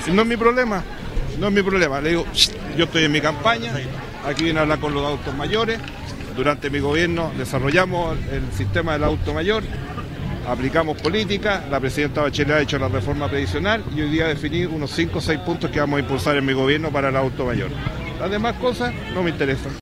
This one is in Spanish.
No es mi problema, no es mi problema. Le digo, yo estoy en mi campaña, aquí vine a hablar con los adultos mayores. Durante mi gobierno desarrollamos el sistema del adulto mayor, aplicamos política, la presidenta Bachelet ha hecho la reforma previsional y hoy día definí unos 5 o 6 puntos que vamos a impulsar en mi gobierno para el adulto mayor. Las demás cosas no me interesan.